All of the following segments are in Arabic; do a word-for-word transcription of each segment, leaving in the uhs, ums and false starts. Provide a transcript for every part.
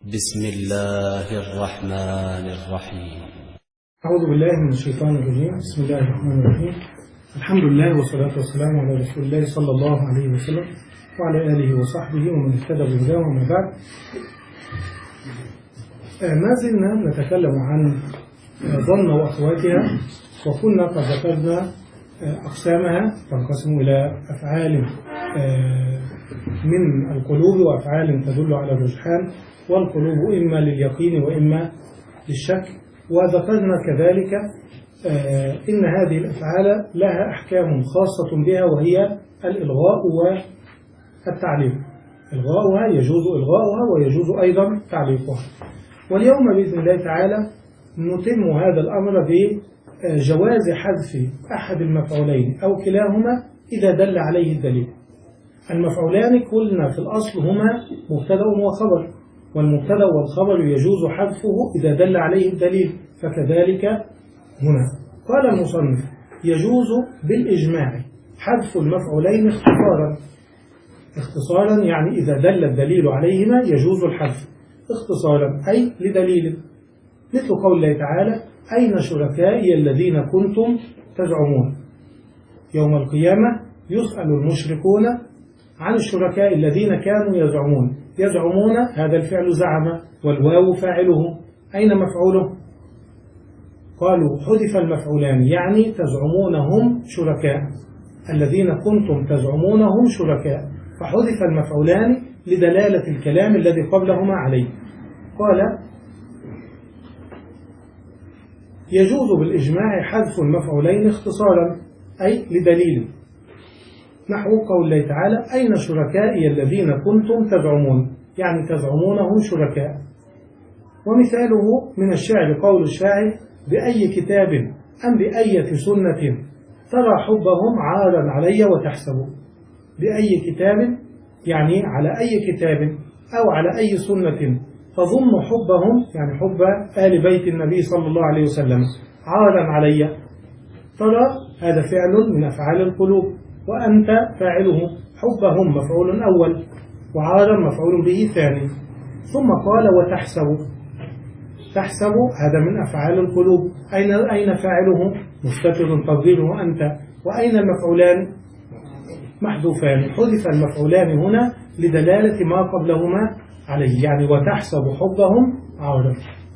بسم الله الرحمن الرحيم. أعوذ بالله من الشيطان الرجيم. بسم الله الرحمن الرحيم. الحمد لله والصلاة والسلام على رسول الله صلى الله عليه وسلم وعلى آله وصحبه ومن اهتدى بهداه. وما بعد، ما زلنا نتكلم عن ظن وأخواتها، وكنا قد ذكرنا أقسامها تنقسم إلى أفعال من القلوب وأفعال تدل على الرجحان، والقلوب إما لليقين وإما للشك. وذكرنا كذلك إن هذه الأفعال لها أحكام خاصة بها، وهي الإلغاء والتعليق. إلغاؤها يجوز إلغاؤها ويجوز أيضا تعليقها. واليوم بإذن الله تعالى نتم هذا الأمر بجواز حذف أحد المفعولين أو كلاهما إذا دل عليه الدليل. المفعولان قلنا في الأصل هما مبتدأ وخبر، والمبتدأ والخبر يجوز حذفه إذا دل عليه الدليل، فكذلك هنا. قال المصنف: يجوز بالإجماع حذف المفعولين اختصارا. اختصارا يعني إذا دل الدليل عليهما يجوز الحذف اختصارا، أي لدليل، مثل قول الله تعالى: أين شركائي الذين كنتم تزعمون. يوم القيامة يسأل المشركون عن الشركاء الذين كانوا يزعمون. يزعمون هذا الفعل زعم، والواو فاعله. أين مفعوله؟ قالوا حذف المفعولان، يعني تزعمونهم شركاء، الذين كنتم تزعمونهم شركاء، فحذف المفعولان لدلالة الكلام الذي قبلهما عليه. قال: يجوز بالإجماع حذف المفعولين اختصارا، أي لدليل، نحو قول الله تعالى: أين شركائي الذين كنتم تزعمون، يعني تزعمونهم شركاء. ومثاله من الشعر قول الشاعر: بأي كتاب أم بأية سنة ترى حبهم عارا علي وتحسب. بأي كتاب يعني على أي كتاب أو على أي سنة تظن حبهم، يعني حب آل بيت النبي صلى الله عليه وسلم، عارا علي. ترى هذا فعل من أفعال القلوب، وأنت فاعله. حبهم مفعول أول، وعارا مفعول به ثاني. ثم قال: وتحسب. تحسب هذا من أفعال القلوب. أين أين فاعله؟ مستتر تقديره أنت. وأين المفعولان؟ محذوفان. حذف المفعولان هنا لدلالة ما قبلهما عليه، يعني وتحسب حبهم عارا.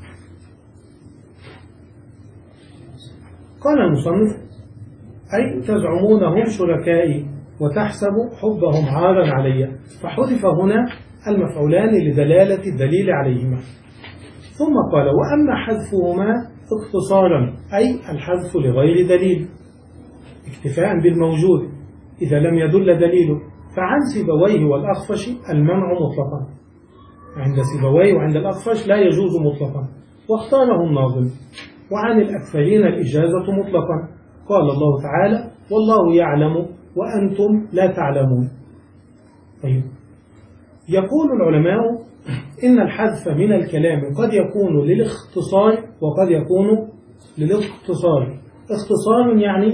قال المصنف: أي تزعمونهم شركائي وتحسب حبهم عارا علي، فحذف هنا المفعولان لدلالة الدليل عليهما. ثم قال: وأما حذفهما اختصارا، أي الحذف لغير دليل، اكتفاء بالموجود إذا لم يدل دليله. فعن سيبويه والأخفش المنع مطلقا. عند سيبويه وعند الأخفش لا يجوز مطلقا، واختاره الناظم. وعن الأكثرين الإجازة مطلقا. قال الله تعالى: والله يعلم وأنتم لا تعلمون. طيب، يقول العلماء إن الحذف من الكلام قد يكون للاختصار وقد يكون للاختصار. اختصار يعني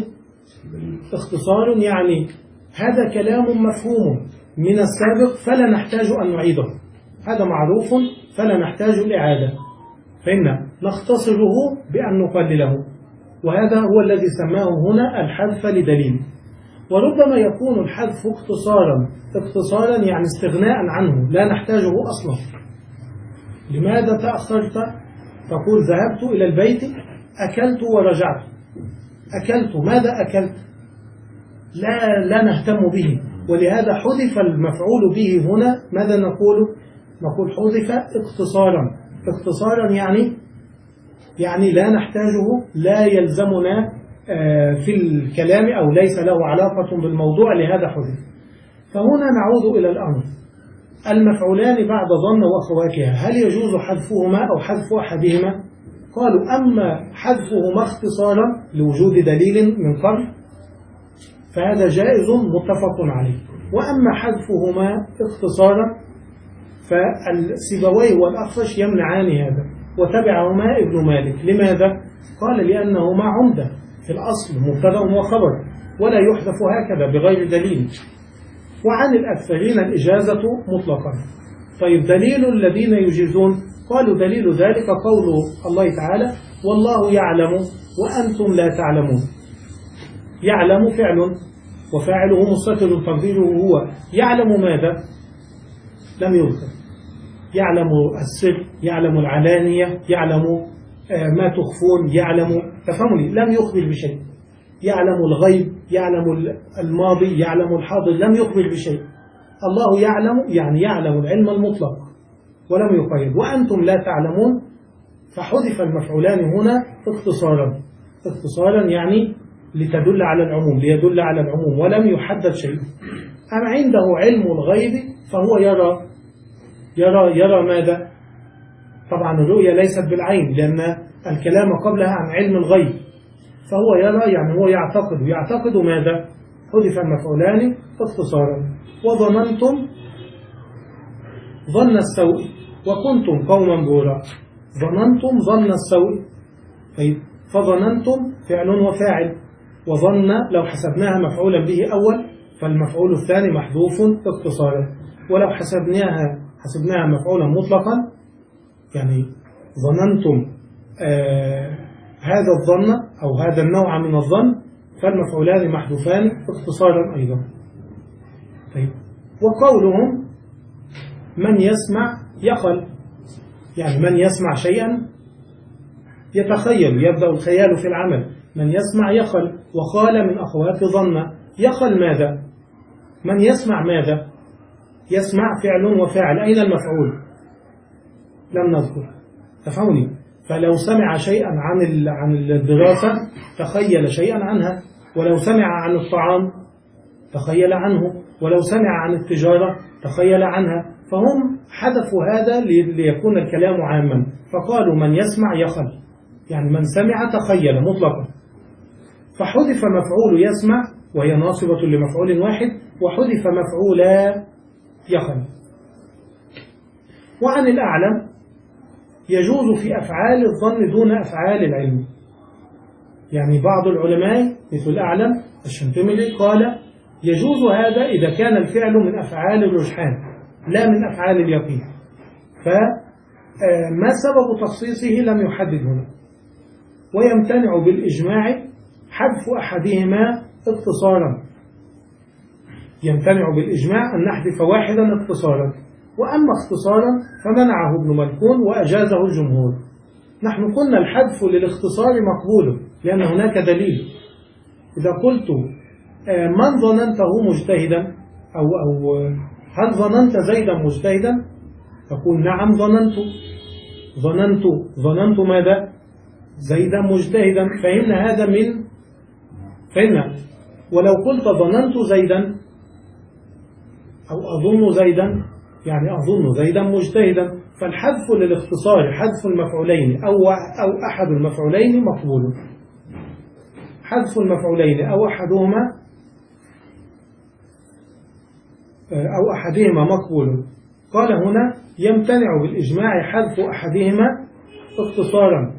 اختصار يعني هذا كلام مفهوم من السابق فلا نحتاج أن نعيده، هذا معروف فلا نحتاج الإعادة، فإن نختصره بأن نقلله، وهذا هو الذي سماه هنا الحذف لدليل. وربما يكون الحذف اختصارا اختصارا يعني استغناء عنه، لا نحتاجه أصلا. لماذا تأخرت؟ تقول: ذهبت إلى البيت، أكلت ورجعت. أكلت، ماذا أكلت؟ لا لا نهتم به، ولهذا حذف المفعول به هنا. ماذا نقول؟ نقول حذف اختصارا. اختصارا يعني يعني لا نحتاجه، لا يلزمنا في الكلام أو ليس له علاقة بالموضوع، لهذا حذف. فهنا نعود إلى الأمر: المفعولان بعد ظن وأخواتها، هل يجوز حذفهما أو حذف أحدهما؟ قالوا: أما حذفهما اختصارا لوجود دليل من قبل فهذا جائز متفق عليه، وأما حذفهما اختصارا فالسيبويه والأخفش يمنعان هذا، وتبعهما ابن مالك. لماذا؟ قال: لأنهما عمدة في الأصل، مبتدأ وخبر، ولا يحذف هكذا بغير دليل. وعن الأكثرين الإجازة مطلقا. طيب دليل الذين يجيزون، قالوا دليل ذلك قول الله تعالى والله يعلم وأنتم لا تعلمون. يعلم فعل وفاعله مستتر تقديره هو، يعلم ماذا؟ لم يذكر. يعلم السر، يعلم العلانية، يعلم ما تخفون، يعلم، تفهمني، لم يخبر بشيء. يعلم الغيب، يعلم الماضي، يعلم الحاضر، لم يخبر بشيء. الله يعلم يعني يعلم العلم المطلق ولم يقيد. وأنتم لا تعلمون، فحذف المفعولان هنا اختصارا. اختصارا يعني لتدل على العموم، ليدل على العموم ولم يحدد شيء. أم عنده علم الغيب فهو يرى. يرى يرى ماذا؟ طبعا الرؤية ليست بالعين لأن الكلام قبلها عن علم الغيب. فهو يرى يعني هو يعتقد. يعتقد ماذا؟ حذف المفعولان اختصارا. وظننتم ظن السوء وكنتم قوما بورا. ظننتم ظن السوء، طيب فظننتم فعل وفاعل، وظن لو حسبناها مفعولا به أول فالمفعول الثاني محذوف اختصارا. ولو حسبناها حسبناها مفعولا مطلقا يعني ظننتم آه هذا الظن أو هذا النوع من الظن فالمفعولان محذوفان اختصارا أيضا. طيب وقولهم من يسمع يقل، يعني من يسمع شيئا يتخيل، يبدأ الخيال في العمل. من يسمع يقل، وقال من أخوات ظن. يقل ماذا؟ من يسمع ماذا؟ يسمع فعل وفاعل، أين المفعول؟ لم نذكر، تفهمني. فلو سمع شيئا عن عن الدراسة تخيل شيئا عنها، ولو سمع عن الطعام تخيل عنه، ولو سمع عن التجارة تخيل عنها. فهم حذفوا هذا ليكون الكلام عاما، فقالوا من يسمع يخل، يعني من سمع تخيل مطلقا. فحذف مفعول يسمع وهي ناصبة لمفعول واحد، وحذف مفعولا يخل. وعن الأعلم يجوز في أفعال الظن دون أفعال العلم. يعني بعض العلماء مثل الأعلم الشنتملي قال يجوز هذا إذا كان الفعل من أفعال الرجحان لا من أفعال اليقين. فما سبب تخصيصه لم يحدد هنا. ويمتنع بالإجماع حذف أحدهما اختصارا. يمتنع بالإجماع أن نحذف واحدا اختصارا. وأما اختصارا فمنعه ابن ملكون وأجازه الجمهور. نحن قلنا الحذف للاختصار مقبول لأن هناك دليل. إذا قلت من ظننته مجتهدا أو, أو هل ظننت زيدا مجتهدا، تقول نعم ظننت. ظننت ظننت ماذا؟ زيدا مجتهدا. فهمنا هذا من فهمنا. ولو قلت ظننت زيدا أو أظن زيدا يعني أظن زيدا مجتهدا، فالحذف للاختصار حذف المفعولين أو أو أحد المفعولين مقبول. حذف المفعولين أو أحدهما أو أحدهما مقبول. قال هنا يمتنع بالإجماع حذف أحدهما اختصارا.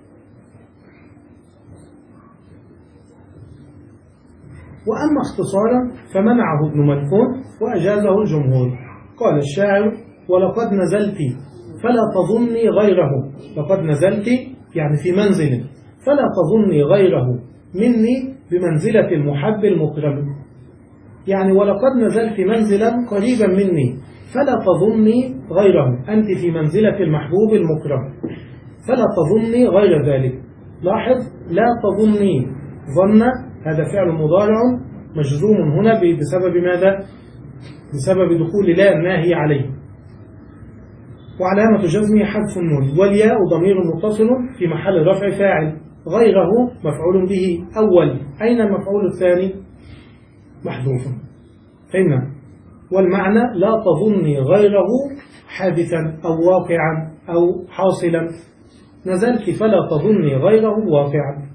وأما اختصارا فمنعه ابن ملكون وأجازه الجمهور. قال الشاعر ولقد نزلت فلا تظني غيره. لقد نزلت يعني في منزل، فلا تظني غيره مني بمنزلة المحب المكرم. يعني ولقد نزلت منزلا قريبا مني فلا تظني غيره، أنت في منزلة المحبوب المكرم فلا تظني غير ذلك. لاحظ لا تظني، ظن هذا فعل مضارع مجزوم هنا بسبب ماذا؟ بسبب دخول لا الناهي عليه. وعلامة جزمه حذف النون. والياء ضمير متصل في محل رفع فاعل، غيره مفعول به أول. أين المفعول الثاني؟ محذوف. فهمنا. والمعنى لا تظني غيره حادثا أو واقعا أو حاصلا. نزلت فلا تظني غيره واقعا.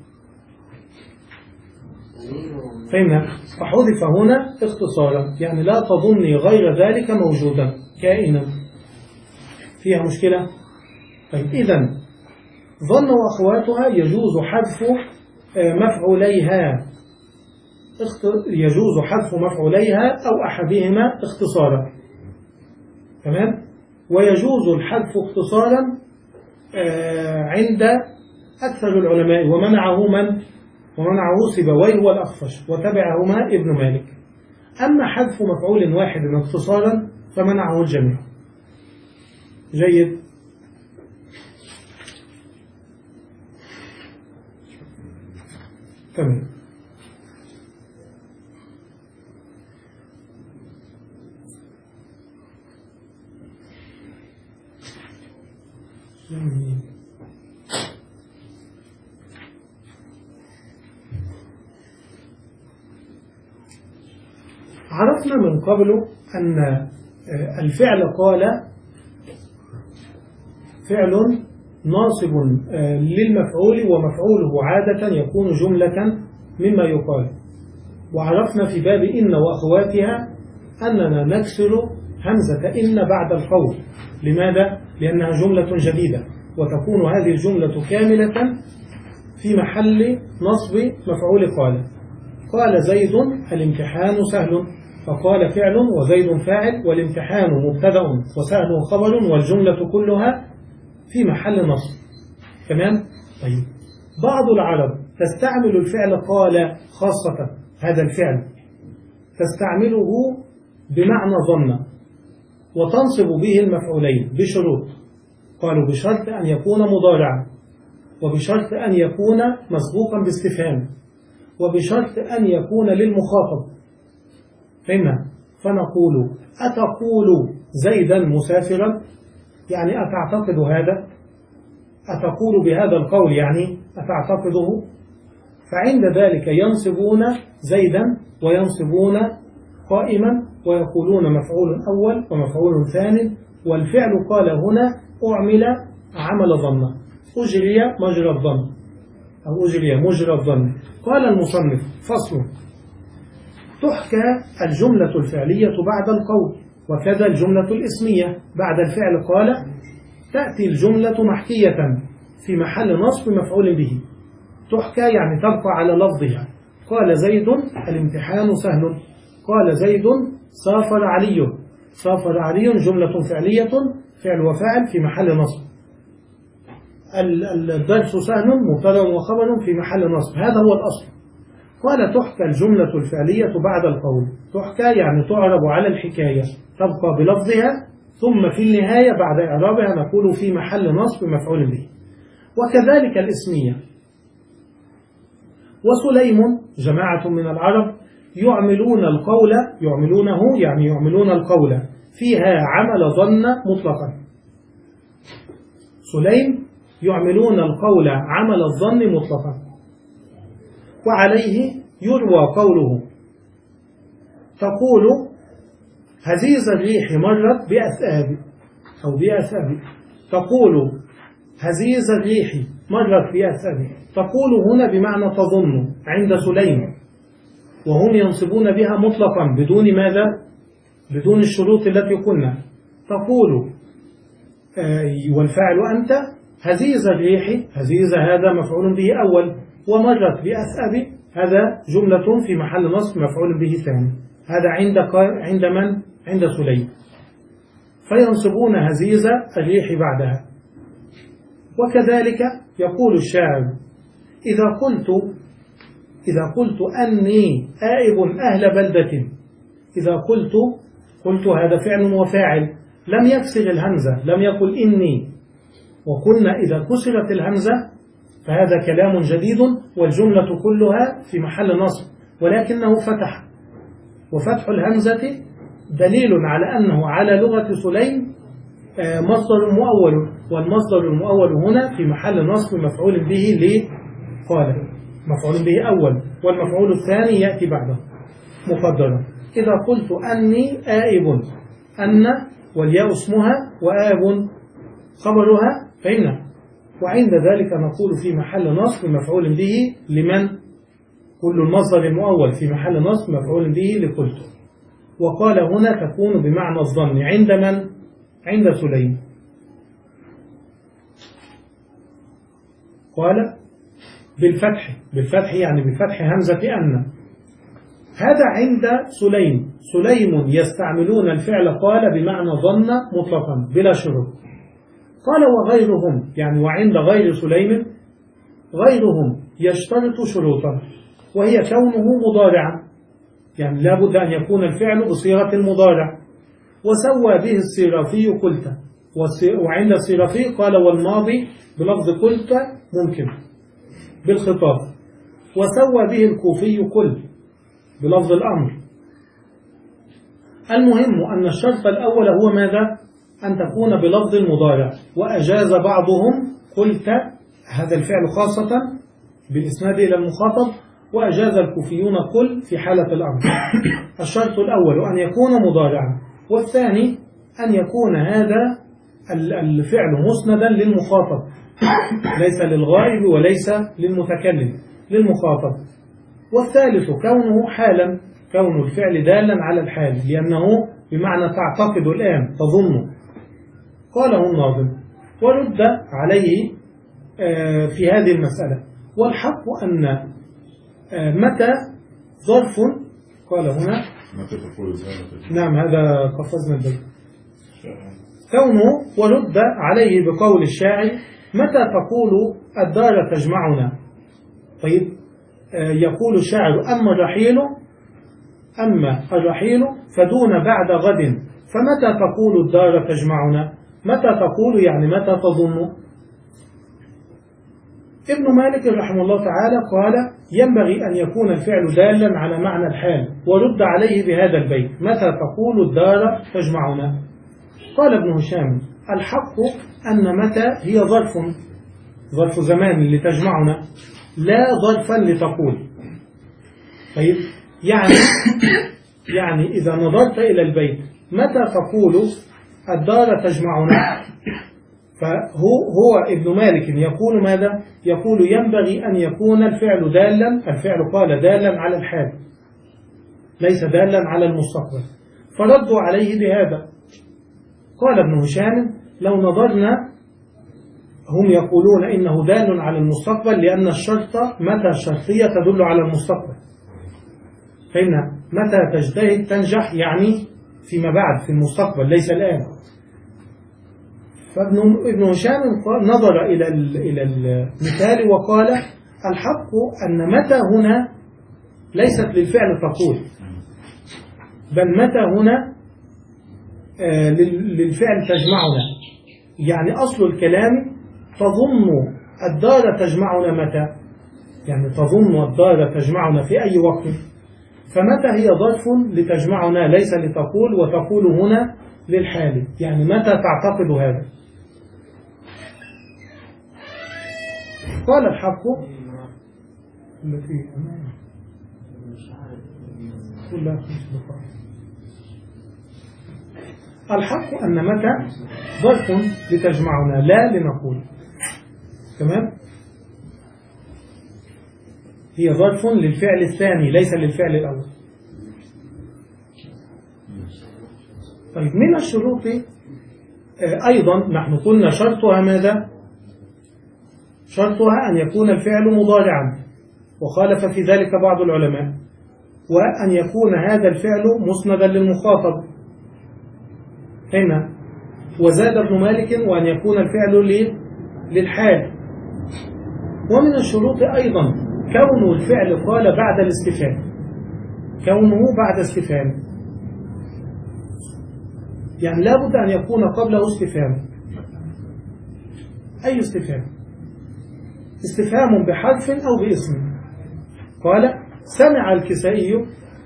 فهمنا. فحذف هنا اختصارا، يعني لا تظني غير ذلك موجودا كائنا. فيها مشكلة؟ طيب إذن ظن وأخواتها يجوز حذف مفعوليها يجوز حذف مفعوليها أو أحدهما اختصارا. تمام؟ ويجوز الحذف اختصارا عند أكثر العلماء، ومنعه من؟ ومنعه سيبويه والأخفش وتبعهما ابن مالك. أما حذف مفعول واحد اختصارا فمنعه الجميع. جيد. تمام. عرفنا من قبل أن الفعل قال فعل ناصب للمفعول، ومفعوله عادة يكون جملة مما يقال. وعرفنا في باب إن وأخواتها أننا نكسر همزة إن بعد القول. لماذا؟ لأنها جملة جديدة، وتكون هذه الجملة كاملة في محل نصب مفعول قال. قال زيد الامتحان سهل، فقال فعل وزيد فاعل، والامتحان مبتدأ وسهل خبر، والجملة كلها في محل نصب. تمام؟ طيب، بعض العرب تستعمل الفعل قال خاصة، هذا الفعل تستعمله بمعنى ظن، وتنصب به المفعولين بشروط. قالوا بشرط أن يكون مضارعا، وبشرط أن يكون مسبوقا باستفهام، وبشرط أن يكون للمخاطب. فهمنا؟ فنقول أتقول زيدا مسافرا، يعني أتعتقد هذا؟ أتقول بهذا القول يعني أتعتقده؟ فعند ذلك ينصبون زيدا وينصبون قائما، ويقولون مفعول أول ومفعول ثاني. والفعل قال هنا أعمل عمل ظن، أجري مجرى الظن، أو أجري مجرى الظن. قال المصنف فصل: تحكى الجملة الفعلية بعد القول، وكذا الجملة الاسمية بعد الفعل قال. تأتي الجملة محكية في محل نصب مفعول به. تحكى يعني تبقى على لفظها. قال زيد الامتحان سهل، قال زيد سافر علي. سافر علي جملة فعلية، فعل وفاعل في محل نصب. الدرس سهل مبتدأ وخبر في محل نصب، هذا هو الأصل. قال تحكى الجملة الفعلية بعد القول. تحكى يعني تعرب على الحكاية، تبقى بلفظها، ثم في النهاية بعد إعرابها نقول في محل نصب مفعول به. وكذلك الاسمية. وسليم جماعة من العرب يعملون القول، يعملونه يعني يعملون القول فيها عمل ظن مطلقا. سليم يعملون القول عمل الظن مطلقا. وعليه يروى قوله: تقول هزيز الريح مرت بأثآب، أو بأثآب. تقول هزيز الريح مرت بأثآب. تقول هنا بمعنى تظن عند سليم، وهم ينصبون بها مطلقا بدون ماذا؟ بدون الشروط التي قلنا. تقول آه والفاعل أنت، هزيز الريح، هزيز هذا مفعول به أول، ومرت بأثآب هذا جملة في محل نصب مفعول به ثاني. هذا عند عند من؟ عند سليم. فينصبون هزيز الريح بعدها. وكذلك يقول الشاعر: إذا قلت إذا قلت أني آئب أهل بلدة. إذا قلت قلت هذا فعل وفاعل، لم يكسر الهمزة، لم يقل إني. وقلنا إذا كسرت الهمزة فهذا كلام جديد، والجملة كلها في محل نصب، ولكنه فتح. وفتح الهمزة دليل على أنه على لغة سليم مصدر مؤول، والمصدر المؤول هنا في محل نصب مفعول به لقال، مفعول به أول، والمفعول الثاني يأتي بعده مقدرا. إذا قلت أني آئب، أن والياء اسمها وآب خبرها، فإن وعند ذلك نقول في محل نصب مفعول به لمن؟ كل المصدر المؤول في محل نصب مفعول به لقلت. وقال هنا تكون بمعنى الظن عند من؟ عند سليم. قال بالفتح، بالفتح يعني بفتح همزة أن. هذا عند سليم. سليم يستعملون الفعل قال بمعنى ظن مطلقا بلا شروط. قال وغيرهم يعني وعند غير سليم غيرهم يشترط شروطا وهي كونه مضارعا، يعني لا بد أن يكون الفعل بصيغة المضارع. وسوى به الصرافي قلت، وعند الصرافي قال والماضي بلفظ قلت ممكن بالخطاب. وسوى به الكوفي قل بلفظ الأمر. المهم أن الشرط الأول هو ماذا؟ أن تكون بلفظ المضارع. وأجاز بعضهم قلت هذا الفعل خاصة بالإسناد إلى المخاطب، وأجاز الكوفيون قل في حالة الأمر. الشرط الأول أن يكون مضارعا، والثاني أن يكون هذا الفعل مسندا للمخاطب ليس للغائب وليس للمتكلم، للمخاطب. والثالث كونه حالا، كون الفعل دالا على الحال، لأنه بمعنى تعتقد الآن تظن. قاله الناظم ورد عليه في هذه المسألة. والحق أن متى ظرف، قال هنا نعم هذا قفزنا البيت، كونه ورد عليه بقول الشاعر متى تقول الدار تجمعنا. طيب يقول الشاعر أما الرحيل أما الرحيل فدون بعد غد، فمتى تقول الدار تجمعنا؟ متى تقول يعني متى تظن؟ ابن مالك رحمه الله تعالى قال ينبغي أن يكون الفعل دالا على معنى الحال، ورد عليه بهذا البيت متى تقول الدار تجمعنا. قال ابن هشام الحق أن متى هي ظرف ظرف زمان لتجمعنا لا ظرفا لتقول. طيب يعني يعني إذا نظرت إلى البيت متى تقول الدار تجمعنا، فهو هو ابن مالك يقول ماذا؟ يقول ينبغي أن يكون الفعل دالا، الفعل قال دالا على الحال ليس دالا على المستقبل، فردوا عليه بهذا. قال ابن هشام لو نظرنا هم يقولون إنه دال على المستقبل لأن الشرط متى الشرطية تدل على المستقبل، فإن متى تجتهد تنجح يعني فيما بعد في المستقبل ليس الآن. فابن هشام نظر إلى إلى المثال وقال الحق أن متى هنا ليست للفعل تقول، بل متى هنا للفعل تجمعنا، يعني أصل الكلام تظن الدار تجمعنا متى، يعني تظن الدار تجمعنا في أي وقت، فمتى هي ظرف لتجمعنا ليس لتقول، وتقول هنا للحال يعني متى تعتقد هذا. قال الحق التي الحق أن متى ظرف لتجمعنا لا لنقول. تمام؟ هي ظرف للفعل الثاني ليس للفعل الأول. طيب من الشروط أيضا نحن قلنا شرطها ماذا؟ شرطها أن يكون الفعل مضارعا، وخالف في ذلك بعض العلماء، وأن يكون هذا الفعل مسندا للمخاطب هنا. وزاد ابن مالك وأن يكون الفعل للحال. ومن الشروط أيضا كون الفعل قال بعد الاستفهام، كونه بعد استفهام، يعني لا بد أن يكون قبله استفهام. أي استفهام؟ استفهام بحرف أو باسم. قال سمع الكسائي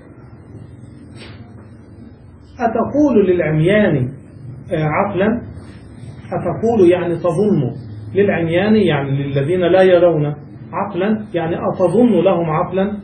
أتقول للعميان عقلا، أتقول يعني تظن، للعميان يعني للذين لا يرون، عقلا يعني أتظن لهم عقلا.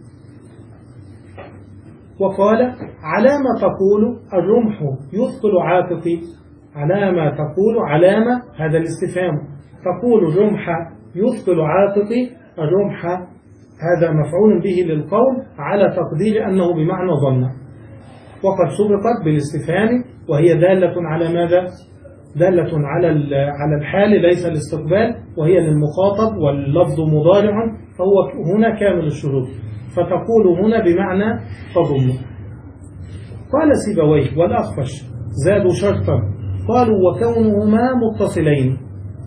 وقال على ما تقول الرمح يثقل عاتقي، على ما تقول علامة هذا الاستفهام، تقول الرمح يثقل عاتقي، الرمح هذا مفعول به للقول على تقدير أنه بمعنى ظن، وقد سبقت بالاستفهام وهي دالة على ماذا؟ دالة على على الحال ليس الاستقبال، وهي للمخاطب واللفظ مضارع، فهو هنا كامل الشروط، فتقول هنا بمعنى تظن. قال سيبويه والأخفش زادوا شرطا قالوا وكونهما متصلين،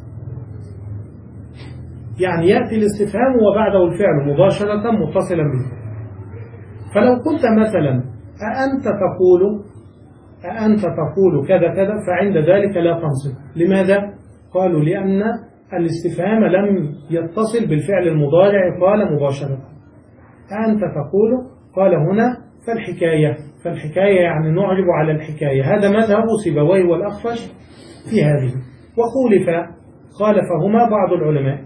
يعني يأتي الاستفهام وبعده الفعل مباشرة متصلا به. فلو قلت مثلا أأنت تقول أأنت تقول كذا كذا فعند ذلك لا تنصب. لماذا؟ قالوا لأن الاستفهام لم يتصل بالفعل المضارع قال مباشرة. أأنت تقول قال هنا فالحكاية، فالحكاية يعني نعرب على الحكاية. هذا مذهب سيبويه والأخفش في هذه. وخولف خالفهما بعض العلماء.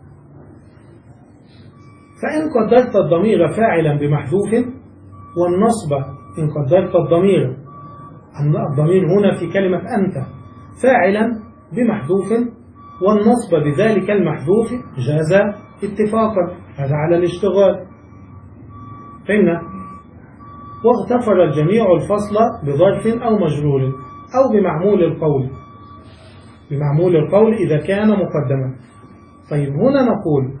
فإن قدرت الضمير فاعلا بمحذوف والنصب، إن قدرت الضمير الضمير هنا في كلمة أنت فاعلا بمحذوف والنصب بذلك المحذوف جاز اتفاقا، هذا على الاشتغال. فهمنا؟ واغتفر الجميع الفصل بظرف أو مجرور أو بمعمول القول، بمعمول القول إذا كان مقدما. طيب هنا نقول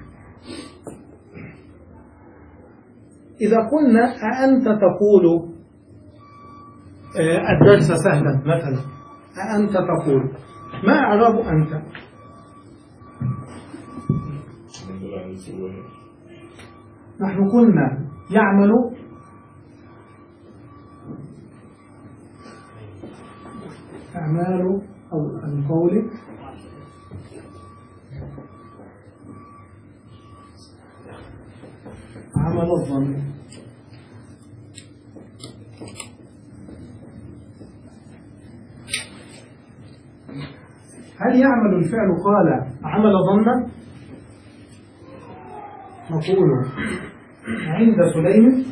إذا قلنا أأنت تقول الدرس سهلا مثلا، أأنت تقول ما أعراب أنت؟ نحن قلنا يعمل أعمال أو القول عمل الضمير. هل يعمل الفعل قال عمل ضمنا؟ نقول عند سليم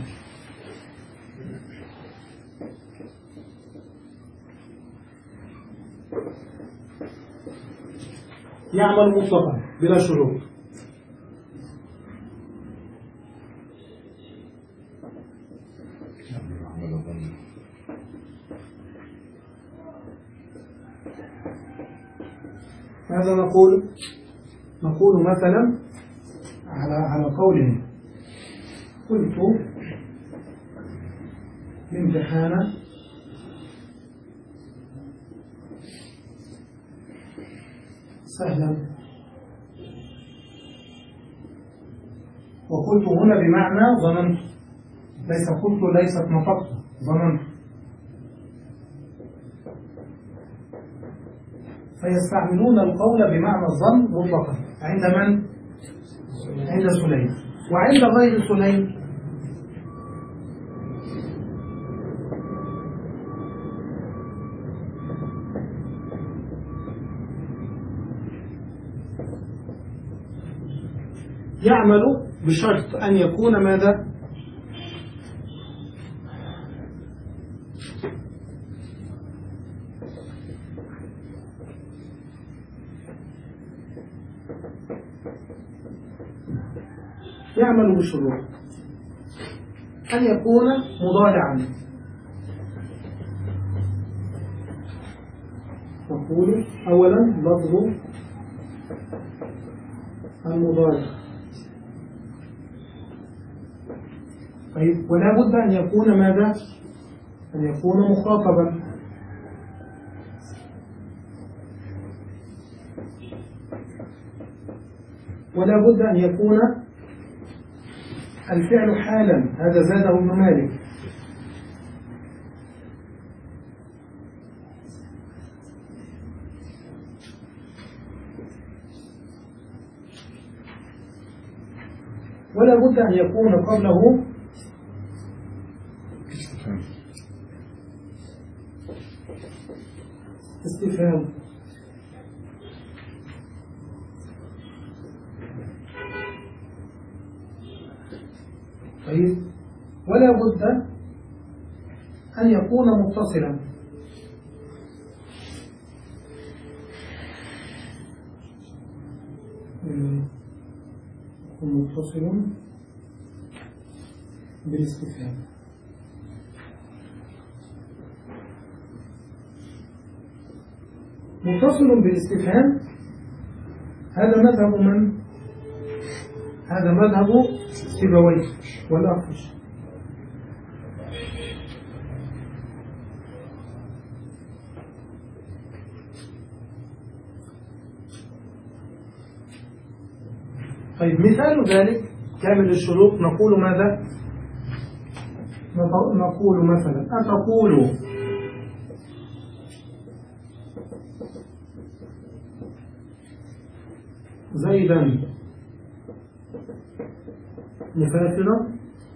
يعمل مطلقا بلا شروط. هذا نقول نقول مثلا على على قوله قلت الامتحان سهلا، وقلت هنا بمعنى ظننت، ليس قلت ليست نطقت، ظننت. فيستعملون القول بمعنى الظن مطلقا عند من؟ عند سليم. وعند غير سليم يعمل بشرط أن يكون ماذا؟ يعمل بشروط أن يكون مضارعا. نقول أولا لفظ المضارع. طيب ولا بد أن يكون ماذا؟ أن يكون مخاطبا. ولا بد أن يكون الفعل حالا، هذا زاده ابن مالك. ولا بد أن يكون قبله استفهام. طيب ولا بد أن يكون متصلا. يكون متصل بالاستفهام. متصل بالاستفهام هذا مذهب من؟ هذا مذهب سيبويه والأخفش. طيب مثال ذلك كامل الشروط نقول ماذا؟ نقول مثلا أتقول زيدا مسافرا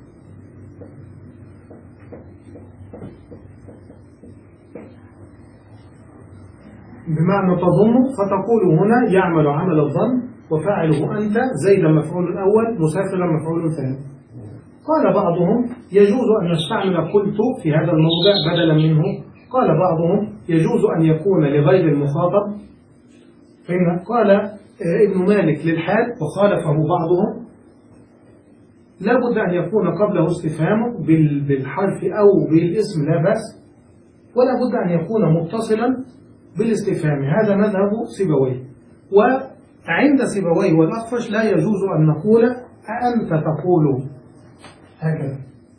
بمعنى تظن، فتقول هنا يعمل عمل الظن وفاعله أنت، زيدا مفعول أول مسافرا مفعول ثاني. قال بعضهم يجوز أن نستعمل قلت في هذا الموضع بدلا منه. قال بعضهم يجوز أن يكون لغير المخاطب. قال ابن مالك للحال وخالفه بعضهم لا بد أن يكون قبله استفهام بالحرف أو بالاسم لا بأس، ولا بد أن يكون متصلا بالاستفهام. هذا مذهب سيبويه. وعند سيبويه والأخفش لا يجوز أن نقول أأنت تقول هكذا.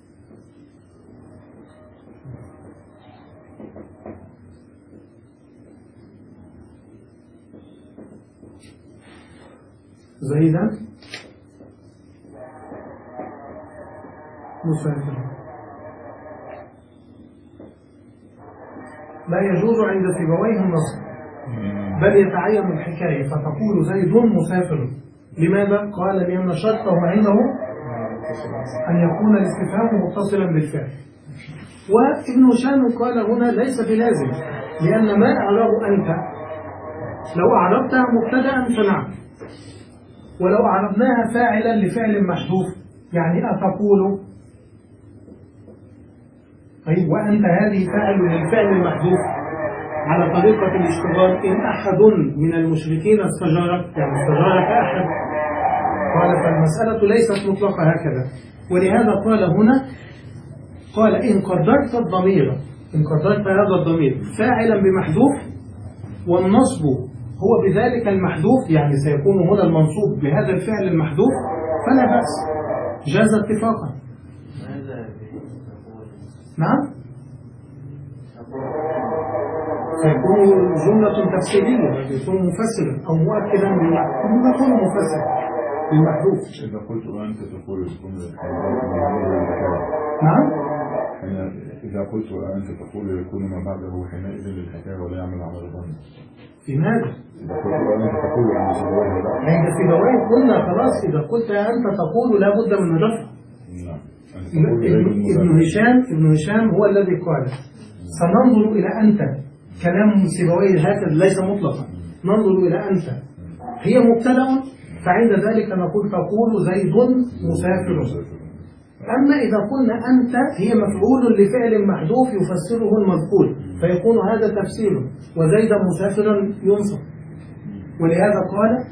زيدا مسافر لا يجوز عند سيبويه النصب، بل يتعين الحكاية فتقول زيد مسافر. لماذا؟ قال لأن شرطه عنده أن يكون الاستفهام متصلا بالفعل. وابن هشام قال هنا ليس بلازم، لأن ما أعرب أنت لو أعربتها مبتدأ فنعم، ولو أعربناها فاعلا لفعل محذوف يعني أتقول طيب وأنت هذه فاعل للفعل المحذوف على طريقة الاشتغال. إن أحد من المشركين استجارك يعني استجارك أحد، قال فالمسألة ليست مطلقة هكذا. ولهذا قال هنا قال إن قدرت الضمير إن قدرت هذا الضمير فاعلا بمحذوف والنصب هو بذلك المحذوف يعني سيكون هنا المنصوب بهذا الفعل المحذوف فلا بأس، جاز اتفاقا. نعم سيكون جملة تفسيرية يكون مفسرا أو مؤكدا بالمحذوف يكون مفسرا بالمحذوف. إذا قلت وأنت تقول الجملة نعم إذا قلت وأنت تقول يكون ما بعده حينئذ للحكاية ولا يعمل عمل الظن. لماذا؟ إذا قلت وأنت تقول عند سيبويه عند سيبويه قلنا خلاص إذا قلت أنت تقول لا بد من الرفع. نعم. ابن هشام ابن هشام هو الذي قال سننظر إلى أنت. كلام سيبويه هكذا ليس مطلقا، ننظر إلى أنت هي مبتدأ فعند ذلك نقول تقول زيد مسافر. أما إذا قلنا أنت هي مفعول لفعل محذوف يفسره المذكور فيكون هذا تفسير وزيدا مسافرا ينصب. ولهذا قال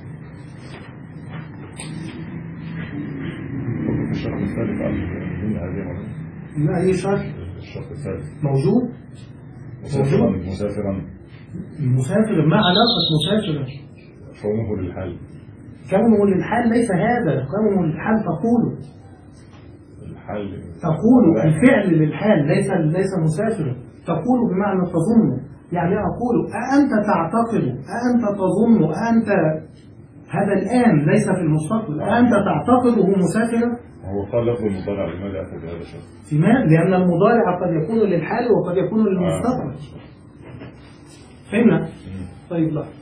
الشرط الثالث من أي شرط؟ الشرط الثالث موجود مسافرا مسافرا مسافر ما علاقة مسافرا؟ كونه للحال كونه للحال ليس هذا، كونه للحال تقول الحال تقول الفعل للحال ليس ليس مسافرا. تقول بمعنى تظن يعني أقول أأنت تعتقد أأنت تظن أأنت هذا الآن ليس في المستقبل أأنت تعتقده مسافرا. هو قال لفظ المضارع لماذا أخذ هذا الشرط؟ لماذا؟ لأن المضارع قد يكون للحال وقد يكون للمستقبل. فهمنا؟ طيب لا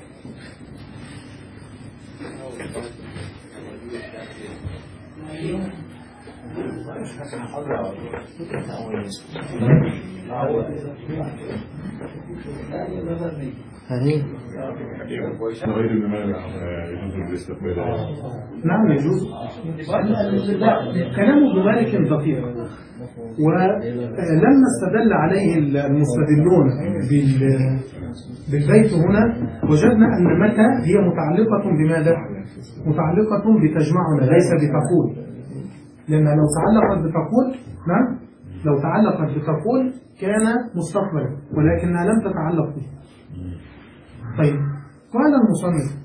غير الممالك يجوز الاستقبال. نعم يجوز. كلام ابن مالك دقيق، ولما استدل عليه المستدلون بالبيت هنا وجدنا أن متى هي متعلقة بماذا؟ متعلقة بتجمعنا ليس بتقول، لأن لو تعلقت بتقول نعم لو تعلقت بتقول كان مستقبلا ولكنها لم تتعلق به. طيب قال المصنف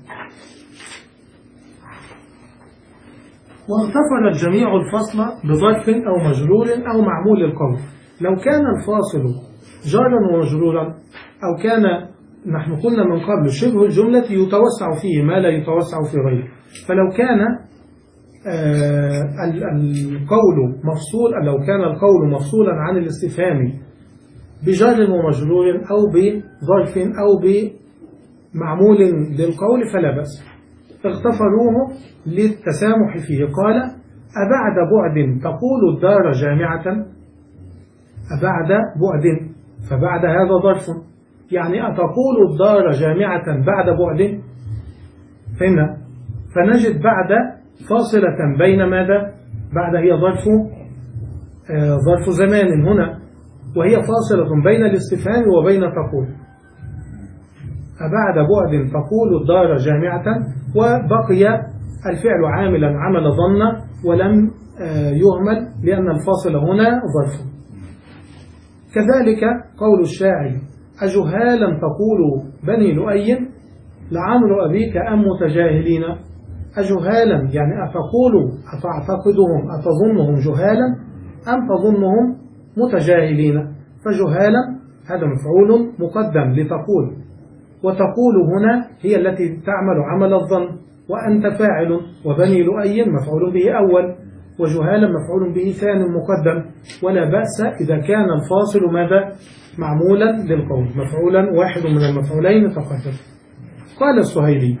واغتفر الجميع الفصل بظرف أو مجرور أو معمول القول. لو كان الفاصل جارا ومجرورا أو كان نحن قلنا من قبل شبه الجملة يتوسع فيه ما لا يتوسع في غيره، فلو كان القول مفصول، لو كان القول مفصولا عن الاستفهام بجر ومجرور أو بظرف أو بمعمول للقول فلا بأس. اغتفروه للتسامح فيه. قال: أبعد بعد تقول الدار جامعة. أبعد بعد، فبعد هذا ظرف، يعني أتقول الدار جامعة بعد بعد. فهمنا؟ فنجد بعد فاصلة بين ماذا؟ بعد هي ظرف آه ظرف زمان هنا، وهي فاصلة بين الاستفهام وبين تقول. أبعد بعد تقول الدار جامعة، وبقي الفعل عاملا عمل ظن ولم آه يهمل لأن الفاصل هنا ظرف. كذلك قول الشاعر: أجهالا تقول بني لؤي لعمر أبيك أم متجاهلين. أجهالا يعني أتقول أتعتقدهم أتظنهم جهالا أم تظنهم متجاهلين. فجهالا هذا مفعول مقدم لتقول، وتقول هنا هي التي تعمل عمل الظن، وأنت فاعل، وبني لؤي مفعول به أول، وجهالا مفعول به ثاني مقدم. ولا بأس إذا كان الفاصل ماذا؟ معمولا للقول، مفعولا واحد من المفعولين تقدم. قال السهيلي: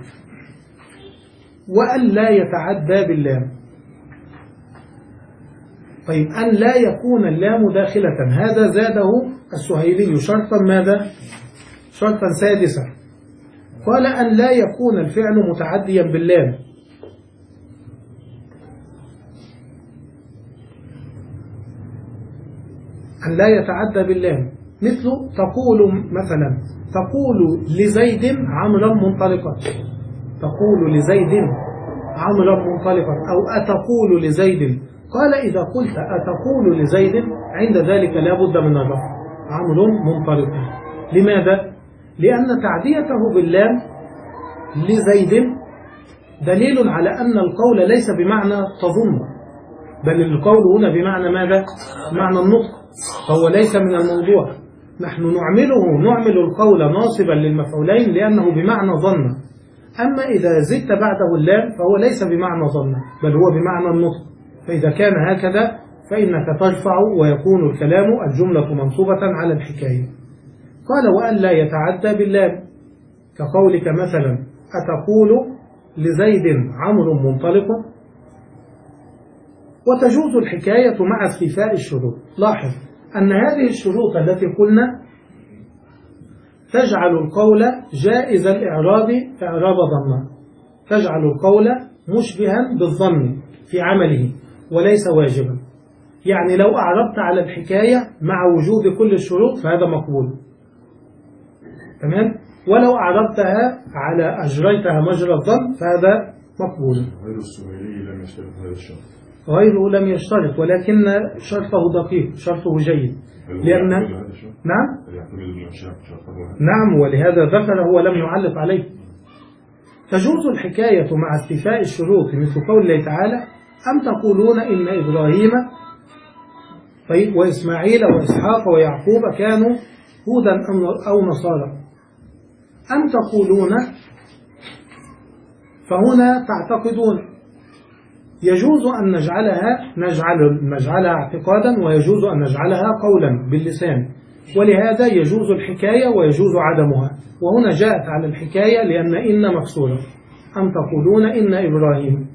وأن لا يتعدى باللام. طيب، أن لا يكون اللام داخلة، هذا زاده السهيلي شرطا ماذا؟ شرطا سادسا. قال: أن لا يكون الفعل متعديا باللام. أن لا يتعدى باللام، مثل تقول مثلا تقول لزيد عمرا منطلقا. تقول لزيد عمرا منطلقا، أو أتقول لزيد. قال: إذا قلت أتقول لزيد عند ذلك لا بد من الرفع، عمرو منطلق. لماذا؟ لأن تعديته باللام لزيد دليل على أن القول ليس بمعنى تظن، بل القول هنا بمعنى ماذا؟ بمعنى النطق، فهو ليس من الموضوع. نحن نعمله نعمل القول ناصبا للمفعولين لأنه بمعنى ظن. أما إذا زدت بعده اللام فهو ليس بمعنى ظن، بل هو بمعنى النطق. فإذا كان هكذا فإنك ترفع ويكون الكلام الجملة منصوبة على الحكاية. قال: وأن لا يتعدى باللام، كقولك مثلا أتقول لزيد عمرو منطلق. وتجوز الحكاية مع استيفاء الشروط. لاحظ أن هذه الشروط التي قلنا تجعل القول جائز الإعراب إعراب ظن، تجعل القول مشبها بالظن في عمله وليس واجبا. يعني لو أعربت على الحكاية مع وجود كل الشروط فهذا مقبول، تمام؟ ولو أعربتها على أجريتها مجرى الظن فهذا مقبول. غير السهيلي لم يشترط هذا الشرط. غيره لم يشترط، ولكن شرطه دقيق، شرطه جيد. لأن نعم نعم ولهذا ذكره ولم يعلق عليه. تجوز الحكاية مع استيفاء الشروط، مثل قول الله تعالى: أم تقولون إن إبراهيم طيب وإسماعيل وإسحاق ويعقوب كانوا هودا أو نصارى. أم تقولون، فهنا تعتقدون، يجوز أن نجعلها نجعل نجعلها اعتقادا، ويجوز أن نجعلها قولا باللسان، ولهذا يجوز الحكاية ويجوز عدمها. وهنا جاءت على الحكاية لأن إن مفصولة. أم تقولون إن إبراهيم.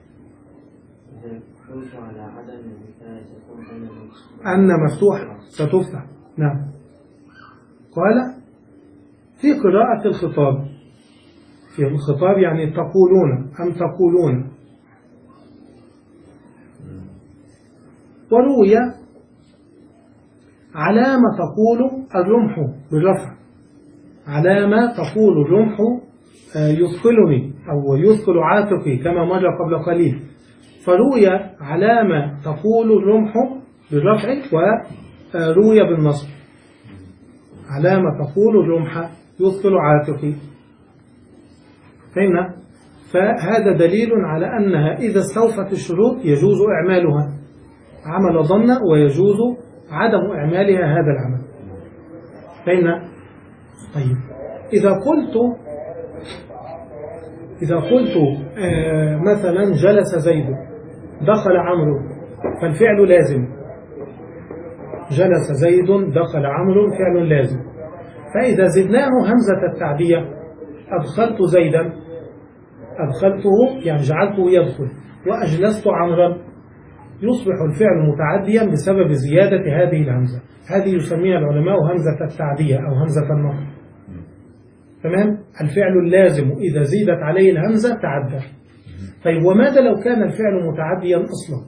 أن مفتوح ستفتح. نعم. قال: في قراءة الخطاب، في الخطاب يعني تقولون، أم تقولون. وروي على ما تقول الرمح بالرفع، على ما تقول الرمح يثقلني أو يثقل عاتقي كما مر قبل قليل. فروي على ما تقول الرمح بالرفع وروي بالنصب، على ما تقول الرمح يثقل عاتقي. فهمنا؟ فهذا دليل على أنها إذا استوفت الشروط يجوز إعمالها عمل ظن، ويجوز عدم إعمالها هذا العمل. فهمنا؟ طيب، إذا قلت إذا قلت آه مثلا جلس زيد، دخل عمرو فالفعل لازم، جلس زيد دخل عمرو فعل لازم. فإذا زدناه همزة التعدية أدخلت زيدا، أدخلته يعني جعلته يدخل، وأجلست عمرا، يصبح الفعل متعديا بسبب زيادة هذه الهمزة. هذه يسميها العلماء همزة التعدية أو همزة النقل. تمام؟ الفعل اللازم إذا زيدت عليه الهمزة تعدى. طيب وماذا لو كان الفعل متعديا أصلا؟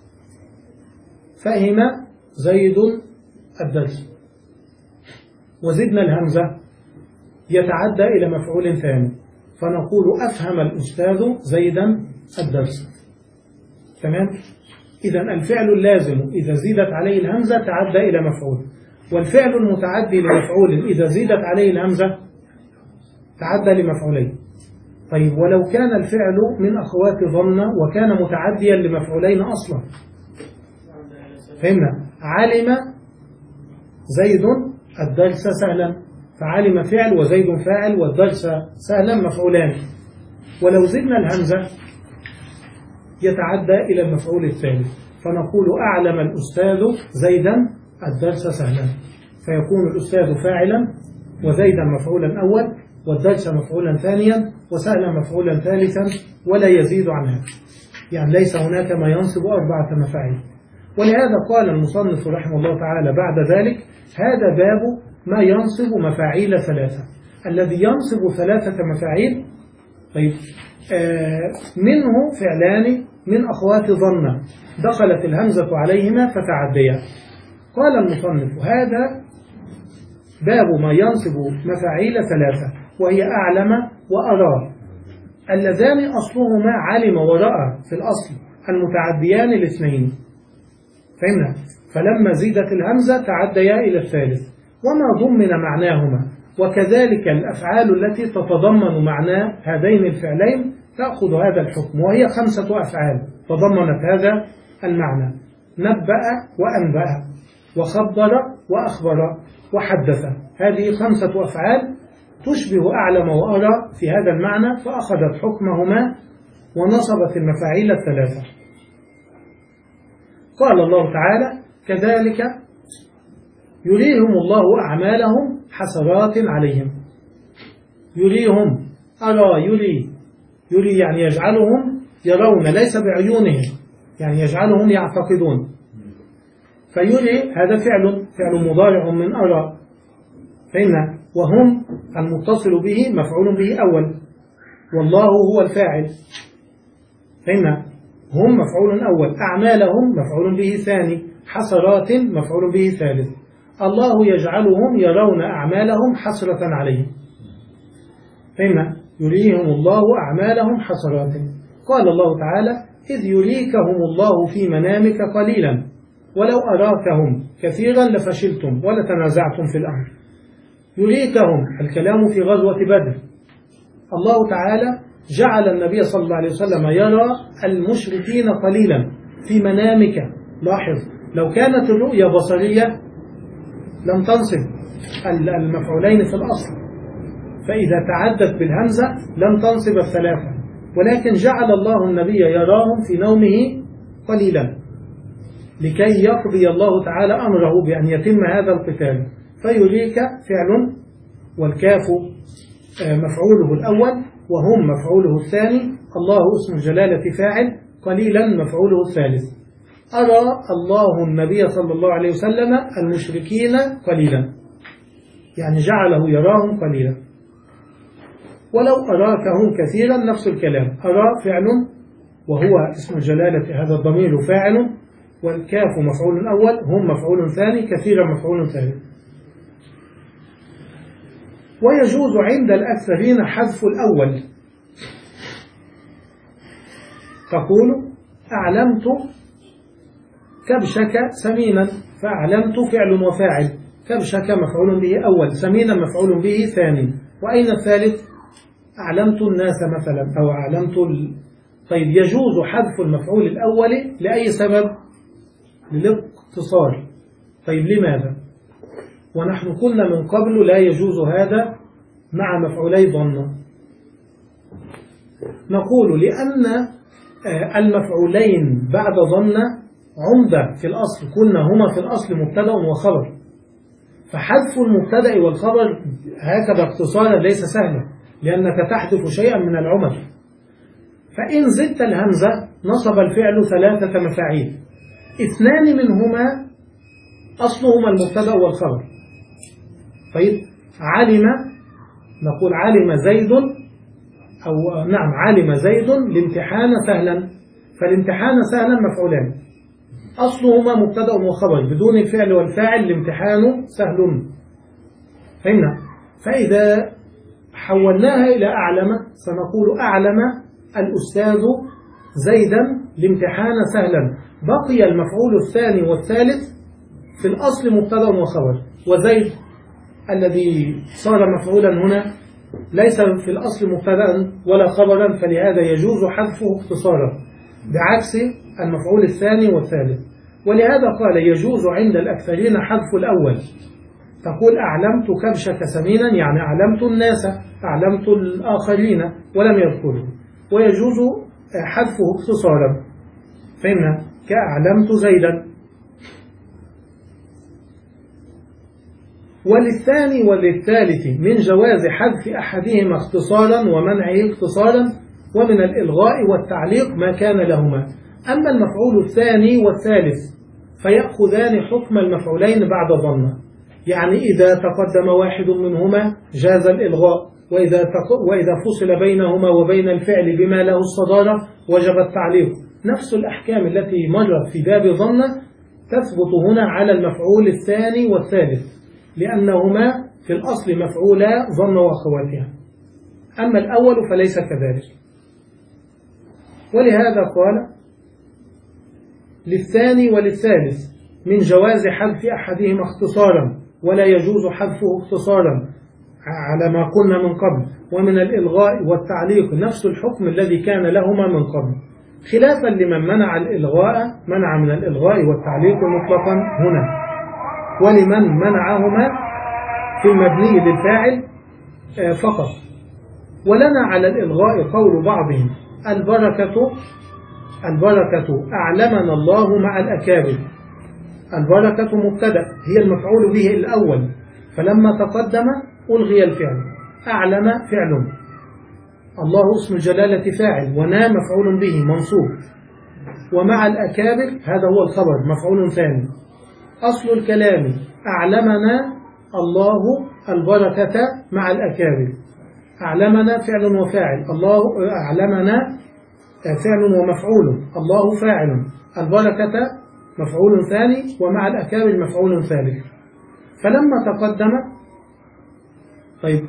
فهم زيد الدرس وزدنا الهمزة يتعدى إلى مفعول ثاني، فنقول أفهم الأستاذ زيدا الدرس. تمام؟ إذا الفعل اللازم إذا زيدت عليه الهمزة تعدى إلى مفعول، والفعل المتعدي لمفعول إذا زيدت عليه الهمزة تعدى لمفعولين. طيب ولو كان الفعل من أخوات ظن وكان متعديا لمفعولين أصلا، فهمنا؟ علم زيد الدرس سهلا، فعلم فعل وزيد فاعل والدرس سهلا مفعولان. ولو زدنا الهمزة يتعدى إلى المفعول الثاني، فنقول أعلم الأستاذ زيدا الدرس سهلا، فيكون الأستاذ فاعلا وزيدا مفعولا أول والدرس مفعولا ثانيا وسهلا مفعولا ثالثا، ولا يزيد عن هذا، يعني ليس هناك ما ينصب أربعة مفاعيل. ولهذا قال المصنف رحمه الله تعالى بعد ذلك: هذا باب ما ينصب مفاعيل ثلاثة. الذي ينصب ثلاثة مفاعيل طيب آه منه فعلان من أخوات ظن دخلت الهمزة عليهما فتعديا. قال المصنف: هذا باب ما ينصب مفاعيل ثلاثة، وهي أعلم وأرى، اللذان أصلهما علم ورأى في الأصل المتعديان الاثنين. فهمنا؟ فلما زيدت الهمزة تعديا إلى الثالث وما ضمن معناهما، وكذلك الأفعال التي تتضمن معنى هذين الفعلين تأخذ هذا الحكم، وهي خمسة أفعال تضمنت هذا المعنى: نبأ وأنبأ وخبر وأخبر وحدث. هذه خمسة أفعال تشبه أعلم وأرى في هذا المعنى، فأخذت حكمهما ونصبت المفاعيل الثلاثة. قال الله تعالى: كذلك يريهم الله أعمالهم حسرات عليهم. يريهم، أرى يري، يري يعني يجعلهم يرون ليس بعيونهم، يعني يجعلهم يعتقدون. فيري هذا فعل فعل مضارع من أرى، فإن وهم المتصل به مفعول به أول، والله هو الفاعل، فإن هم مفعول أول، أعمالهم مفعول به ثاني، حسرات مفعول به ثالث. الله يجعلهم يرون أعمالهم حسرة عليهم، فإن يريهم الله أعمالهم حسرات. قال الله تعالى: إذ يريكهم الله في منامك قليلا ولو أراكهم كثيرا لفشلتم ولتنازعتم في الأمر. يريكهم الكلام في غزوة بدر، الله تعالى جعل النبي صلى الله عليه وسلم يرى المشركين قليلا في منامك. لاحظ، لو كانت الرؤية بصرية لم تنصب المفعولين في الأصل، فإذا تعدت بالهمزة لم تنصب الثلاثة، ولكن جعل الله النبي يراهم في نومه قليلا لكي يقضي الله تعالى أمره بأن يتم هذا القتال. فيريك فعل والكاف مفعوله الأول وهم مفعوله الثاني، الله اسم الجلالة فاعل، قليلا مفعوله الثالث. أرى الله النبي صلى الله عليه وسلم المشركين قليلا، يعني جعله يراهم قليلا. ولو أراكهم كثيرا نفس الكلام، أرى فعل وهو اسم الجلالة هذا الضمير فاعل، والكاف مفعول أول، هم مفعول ثاني، كثيرا مفعول ثالث. ويجوز عند الأكثرين حذف الأول، تقول: أعلمت كبشك سمينا، فأعلمت فعل وفاعل، كبشك مفعول به أول، سمينا مفعول به ثاني. وأين الثالث؟ أعلمت الناس مثلا، أو أعلمت ال... طيب يجوز حذف المفعول الأول لأي سبب؟ للاقتصار. طيب لماذا؟ ونحن قلنا من قبل لا يجوز هذا مع مفعولي ظن. نقول لأن المفعولين بعد ظن عمدة في الأصل، كنا هما في الأصل مبتدأ وخبر، فحذف المبتدأ والخبر هكذا اختصارا ليس سهلا، لأنك تحذف شيئا من العمد. فإن زدت الهمزة نصب الفعل ثلاثة مفاعيل، اثنان منهما أصلهما المبتدأ والخبر. طيب علم، نقول علم زيد، أو نعم علم زيد الامتحان سهلا، فالامتحان سهلا مفعولان أصلهما مبتدأ وخبر بدون الفعل والفاعل، الامتحان سهل. فهمنا؟ فإذا حولناها إلى أعلم سنقول أعلم الأستاذ زيدا الامتحان سهلا، بقي المفعول الثاني والثالث في الأصل مبتدأ وخبر، وزيد الذي صار مفعولا هنا ليس في الأصل مبتدأ ولا خبرا، فلهذا يجوز حذفه اختصارا بعكس المفعول الثاني والثالث. ولهذا قال يجوز عند الأكثرين حذف الأول، تقول أعلمت كبشك سمينا، يعني أعلمت الناس، أعلمت الآخرين ولم يذكره، ويجوز حذفه اختصارا. فهمنا؟ كأعلمت زيدا. وللثاني وللثالث من جواز حذف أحدهما اختصارا ومنعه اختصارا، ومن الإلغاء والتعليق ما كان لهما. أما المفعول الثاني والثالث فيأخذان حكم المفعولين بعد ظن، يعني إذا تقدم واحد منهما جاز الإلغاء، وإذا, وإذا فصل بينهما وبين الفعل بما له الصدارة وجب التعليق. نفس الأحكام التي مرت في باب ظن تثبت هنا على المفعول الثاني والثالث، لأنهما في الأصل مفعولا ظن وأخواتها. أما الأول فليس كذلك. ولهذا قال للثاني وللثالث من جواز حذف أحدهما اختصارا، ولا يجوز حذفه اختصارا على ما قلنا من قبل، ومن الإلغاء والتعليق نفس الحكم الذي كان لهما من قبل، خلافا لمن منع الإلغاء، منع من الإلغاء والتعليق مطلقا هنا، ولمن منعهما في المبني للفاعل فقط. ولنا على الإلغاء قول بعضهم البركة البركة أعلمنا الله مع الأكابر. البركة مبتدأ هي المفعول به الأول، فلما تقدم ألغي الفعل. أعلم فعل، الله اسم الجلالة فاعل، ونا مفعول به منصوب، ومع الأكابر هذا هو الخبر مفعول ثاني. أصل الكلام أعلمنا الله البركة مع الأكابر، أعلمنا فعل وفاعل، الله أعلمنا فعل ومفعول، الله فاعل، البركة مفعول ثاني، ومع الأكابر مفعول ثالث. فلما تقدم طيب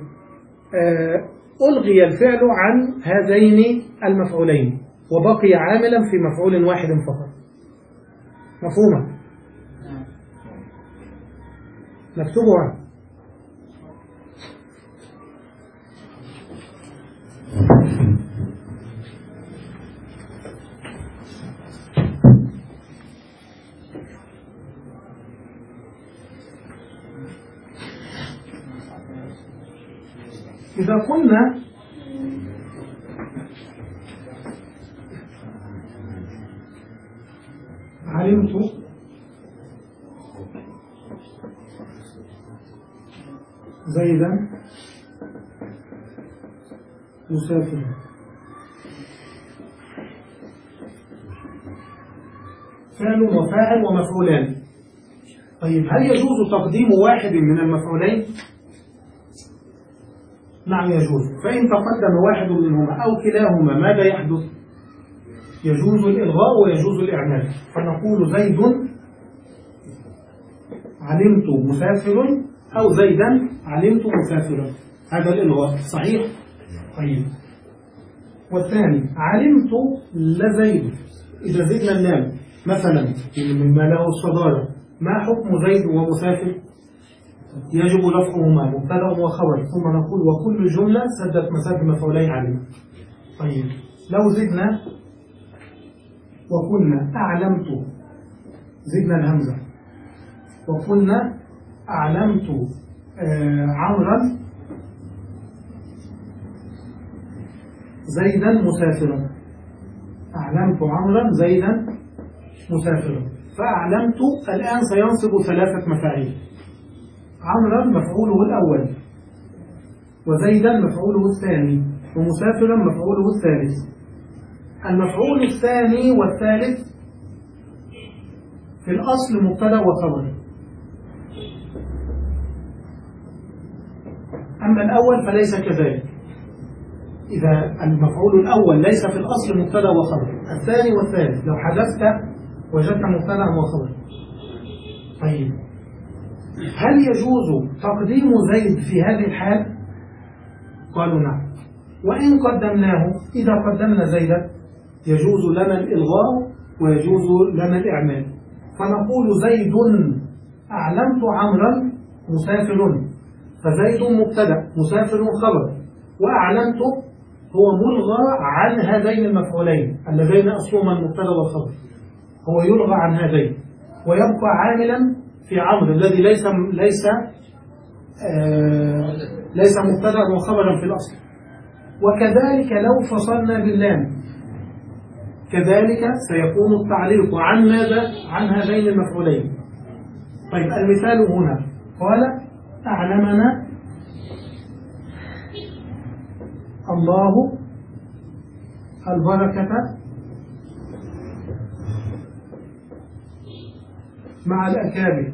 ألغي الفعل عن هذين المفعولين، وبقي عاملا في مفعول واحد فقط. مفهومة؟ نكتبها. إذا قلنا علمت زيدا مسافر، فعل وفاعل ومفعولان. طيب هل يجوز تقديم واحد من المفعولين؟ نعم يجوز. فإن تقدم واحد منهما أو كلاهما ماذا يحدث؟ يجوز الإلغاء ويجوز الإعمال. فنقول زيد علمت مسافر، أو زيدا علمت مسافرا، هذا الإلغاء صحيح؟ طيب. والثاني علمت لزيد، إذا زدنا اللام مثلا مما له الصدارة، ما حكم زيد ومسافر؟ يجب رفعهما مبتدأ وخبر، ثم نقول وكل جملة سدت مسافة مفعولين علم. طيب لو زدنا وقلنا أعلمت، زدنا الهمزة وقلنا أعلمت آه عمرا زيدا مسافرا، أعلمت عمرا زيدا مسافرا. فأعلمت الآن سينصب ثلاثة مفاعيل. عمرا مفعوله الأول، وزيدا مفعوله الثاني، ومسافرا مفعوله الثالث. المفعول الثاني والثالث في الأصل مبتدأ وخبر، أما الأول فليس كذلك. إذا المفعول الأول ليس في الأصل مبتدأ وخبر، الثاني والثالث لو حذفت وجدت مبتدأ وخبر. طيب هل يجوز تقديم زيد في هذه الحال؟ قالوا نعم. وإن قدمناه، إذا قدمنا زيدا يجوز لنا الإلغاء ويجوز لنا الإعمال، فنقول زيد أعلمت عمرا مسافر، فزيد مبتدأ مسافر خبر، وأعلمت هو ملغى عن هذين المفعولين اللذين أصلهما المبتدأ والخبر، هو يلغى عن هذين ويبقى عاملا في عمرو الذي ليس ليس آه ليس مبتدأ وخبرا في الأصل. وكذلك لو فصلنا باللام كذلك سيكون التعليق عن ماذا؟ عن هذين المفعولين. طيب المثال هنا قال أعلمنا الله البركة مع الأكابر.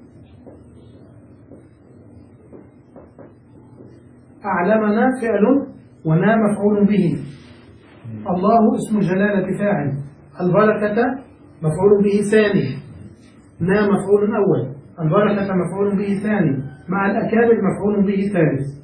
أعلمنا فعل ونا مفعول به، الله اسم جلالة فاعل، البركة مفعول به ثاني، نا مفعول أول، البركة مفعول به ثاني، مع الأكابر مفعول به ثالث.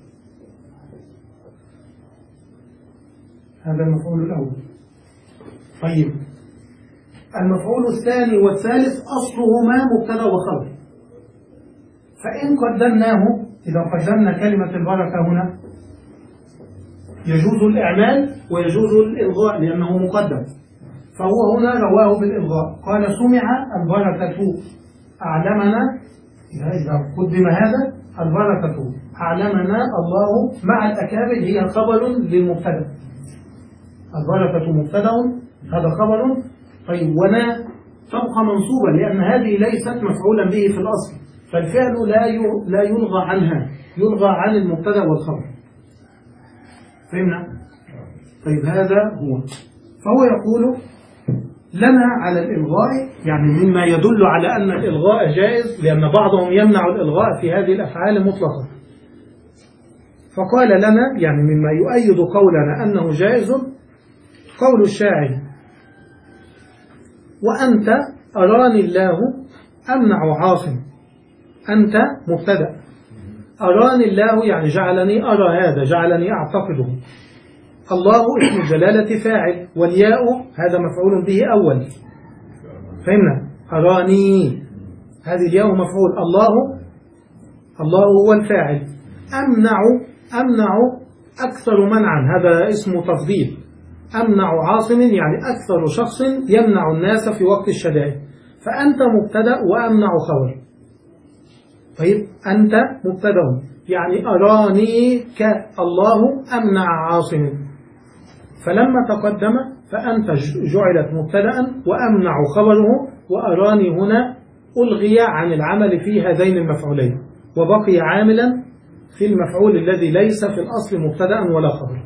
هذا المفعول الأول. طيب المفعول الثاني والثالث أصلهما مبتدأ وخبر، فإن قدمناه، إذا قدمنا كلمة البركة هنا يجوز الإعمال ويجوز الإلغاء لأنه مقدم، فهو هنا رواه بالإلغاء. قال سمع البركة أعلمنا، إذا قدم هذا البركة أعلمنا الله مع الأكابر هي خبر للمبتدأ، البركة مبتدأ هذا خبر. طيب ونا تبقى منصوبا لأن هذه ليست مفعولا به في الأصل، فالفعل لا لا يلغى عنها، يلغى عن المبتدأ والخبر. فهمنا؟ طيب هذا هو. فهو يقول لنا على الإلغاء، يعني مما يدل على أن الإلغاء جائز، لأن بعضهم يمنع الإلغاء في هذه الأفعال مطلقا. فقال لنا يعني مما يؤيد قولنا أنه جائز قول الشاعر وأنت أراني الله أمنع عاصم. أنت مبتدأ، أراني الله يعني جعلني أرى هذا، جعلني أعتقده. الله اسم جلالة فاعل، والياء هذا مفعول به أول. فهمنا؟ أراني هذه الياء مفعول، الله الله هو الفاعل. أمنع أمنع أكثر منعا، هذا اسم تفضيل. أمنع عاصم يعني أكثر شخص يمنع الناس في وقت الشدائد، فأنت مبتدأ وأمنع خبر. طيب أنت مبتدأ يعني أراني كالله أمنع عاصم، فلما تقدم فأنت جعلت مبتدأ وأمنع خبره، وأراني هنا ألغي عن العمل في هذين المفعولين وبقي عاملا في المفعول الذي ليس في الأصل مبتدأ ولا خبر.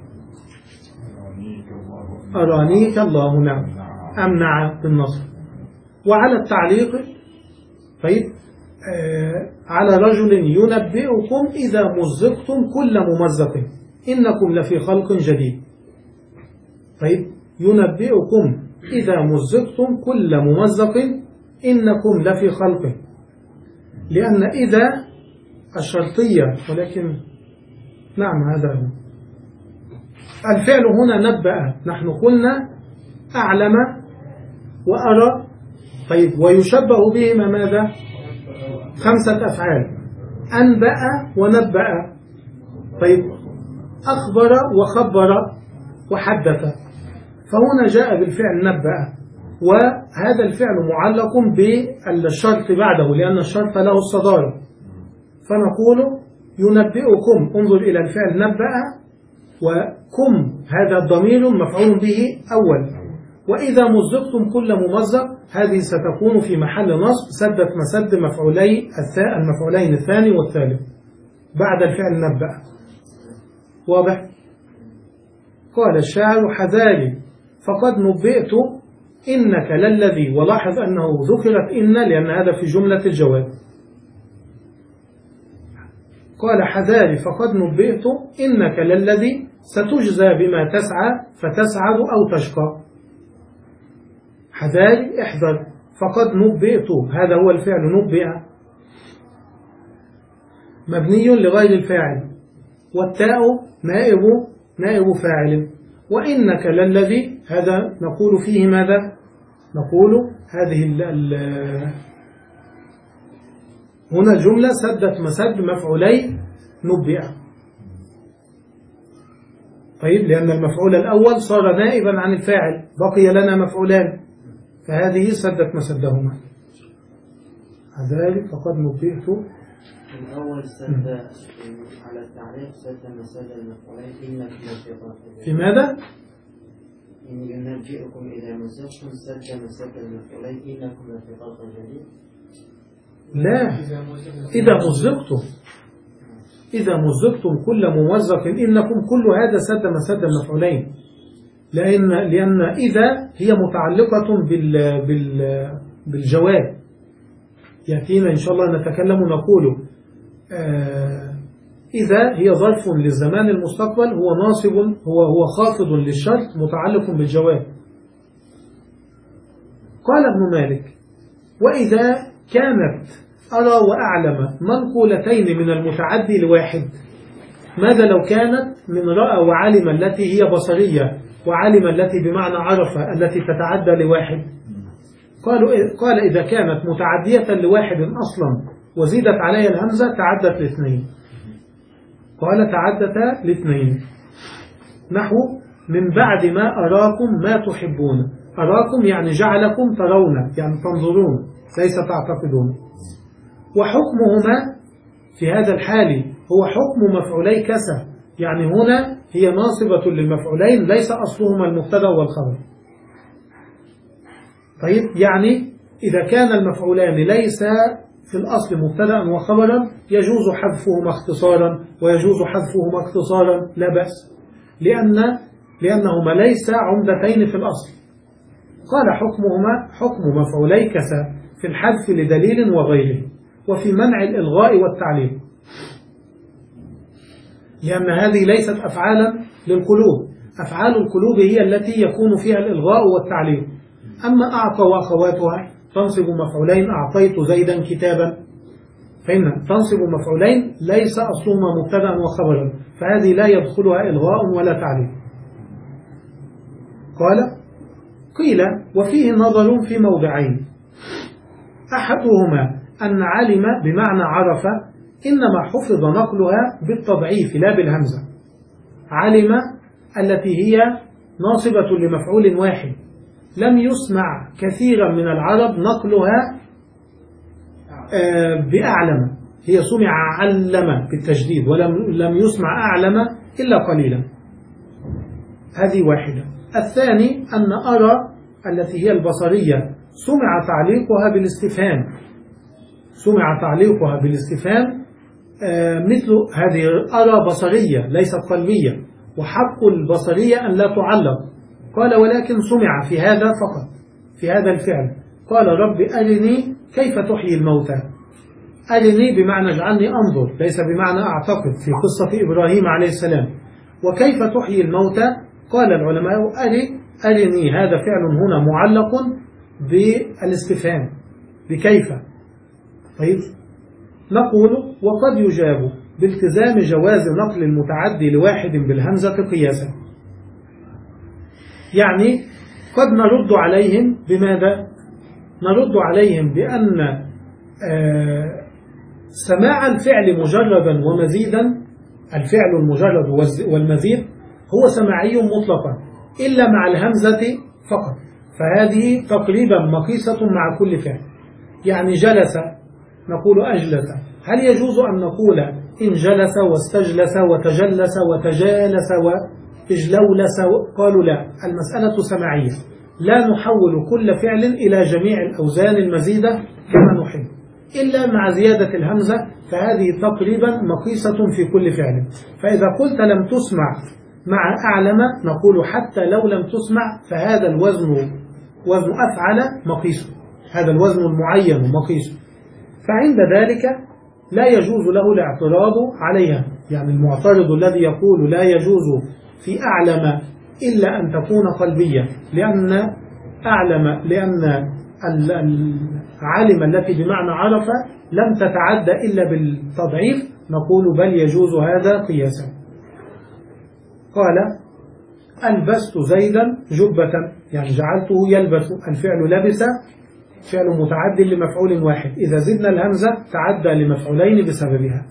أرانيك الله نعم أمنع بالنصر. وعلى التعليق طيب آه على رجل ينبئكم إذا مزقتم كل ممزق إنكم لفي خلق جديد. طيب ينبئكم إذا مزقتم كل ممزق إنكم لفي خلق، لأن إذا الشرطية، ولكن نعم هذا هو الفعل هنا نبأ. نحن قلنا أعلم وأرى. طيب ويشبه بهما ماذا؟ خمسة أفعال، أنبأ ونبأ. طيب أخبر وخبر وحدث، فهنا جاء بالفعل نبأ، وهذا الفعل معلق بالشرط بعده لأن الشرط له الصدارة، فنقول ينبئكم، انظر إلى الفعل نبأ، وكم هذا الضمير مفعول به أول، وإذا مزقتم كل ممزق هذه ستكون في محل نصب سدت مسد مفعولي المفعولين الثاني والثالث بعد الفعل نبأ. واضح؟ قال الشاعر حذاري فقد نبئت إنك للذي، ولاحظ أنه ذكرت إن لأن هذا في جملة الجواب. قال حذاري فقد نبئت إنك للذي ستجزى بما تسعى فتسعد أو تشقى. حذاري احذر، فقد نبئت هذا هو الفعل نبئ مبني لغير الفاعل، والتاء نائب نائب فاعل، وإنك للذي هذا نقول فيه ماذا؟ نقول هذه ال ال هنا الجملة سدت مسد مفعولي نبئ. طيب لأن المفعول الأول صار نائبا عن الفاعل بقي لنا مفعولان فهذه سدت مسدهما. ذلك فقد نبئت الأول سد على التعريف سد مسد المفعولين إنك لفي في ماذا؟ إن ينبئكم إذا مزقتم سد مسد المفعولين إنكم لفي خلق جديد. لا، إذا مزقتم إذا مزقتم كل ممزق إنكم كل هذا سد مسد المفعولين، لأن لأن إذا هي متعلقة بال بال بالجواب. يأتينا إن شاء الله نتكلم ونقول آه إذا هي ظرف للزمان المستقبل هو ناصب هو هو خافض للشرط متعلق بالجواب. قال ابن مالك وإذا كانت أرى وأعلم منقولتين من المتعدي لواحد، ماذا لو كانت من رأى وعلم التي هي بصرية وعلم التي بمعنى عرف التي تتعدى لواحد؟ قالوا قال إذا كانت متعدية لواحد أصلا وزيدت عليها الهمزة تعدت لاثنين. قال تعدت لاثنين نحو من بعد ما أراكم ما تحبون. أراكم يعني جعلكم ترون يعني تنظرون ليس تعتقدون. وحكمهما في هذا الحال هو حكم مفعولي كسى، يعني هنا هي ناصبة للمفعولين ليس أصلهما المبتدا والخبر. طيب يعني إذا كان المفعولان ليس في الأصل مبتدا وخبرا يجوز حذفهما اختصارا ويجوز حذفهما اختصارا لا بأس، لأن لأنهما ليس عمدتين في الأصل. قال حكمهما حكم مفعولي كسى في الحذف لدليل وغيره، وفي منع الإلغاء والتعليل، لأن هذه ليست أفعالا للقلوب. أفعال القلوب هي التي يكون فيها الإلغاء والتعليل. أما أعطى وأخواتها تنصب مفعولين أعطيت زيدا كتابا، فإن تنصب مفعولين ليس أصلهما مبتدا وخبرا، فهذه لا يدخلها إلغاء ولا تعليل. قال قيل وفيه نظر في موضعين، أحدهما أن علم بمعنى عرف إنما حفظ نقلها بالتضعيف لا بالهمزة. علم التي هي ناصبة لمفعول واحد لم يسمع كثيرا من العرب نقلها بأعلم، هي سمع علم بالتجديد ولم لم يسمع أعلم إلا قليلا. هذه واحدة. الثاني أن أرى التي هي البصرية سمع تعليقها بالاستفهام سمع تعليقها بالاستفهام مثل هذه أرى بصرية ليست قلبية، وحق البصرية أن لا تعلق. قال ولكن سمع في هذا فقط في هذا الفعل. قال رب أرني كيف تحيي الموتى. أرني بمعنى اجعلني أنظر ليس بمعنى أعتقد في قصة إبراهيم عليه السلام. وكيف تحيي الموتى قال العلماء أري أرني هذا فعل هنا معلق بالاستفهام بكيف. طيب نقول وقد يجاب بالتزام جواز نقل المتعدي لواحد بالهمزة قياسا، يعني قد نرد عليهم بماذا؟ نرد عليهم بأن آه سماع الفعل مجردا ومزيدا، الفعل المجرد والمزيد هو سماعي مطلقا إلا مع الهمزة فقط، فهذه تقريبا مقيسة مع كل فعل. يعني جلس نقول أجلس، هل يجوز أن نقول إن جلس واستجلس وتجلس وتجالس وتجلولس؟ قالوا لا، المسألة سماعية. لا نحول كل فعل إلى جميع الأوزان المزيدة كما نحب، إلا مع زيادة الهمزة، فهذه تقريبا مقيسة في كل فعل. فإذا قلت لم تسمع مع أعلم نقول حتى لو لم تسمع فهذا الوزن وزن أفعل مقيس، هذا الوزن المعين مقيس، فعند ذلك لا يجوز له الاعتراض عليها. يعني المعترض الذي يقول لا يجوز في أعلم إلا أن تكون قلبية، لأن أعلم لأن العالم التي بمعنى عرف لم تتعدى إلا بالتضعيف، نقول بل يجوز هذا قياسا. قال ألبست زيدا جبة، يعني جعلته يلبس، الفعل لبس فعل متعد لمفعول واحد، إذا زدنا الهمزة تعدى لمفعولين بسببها.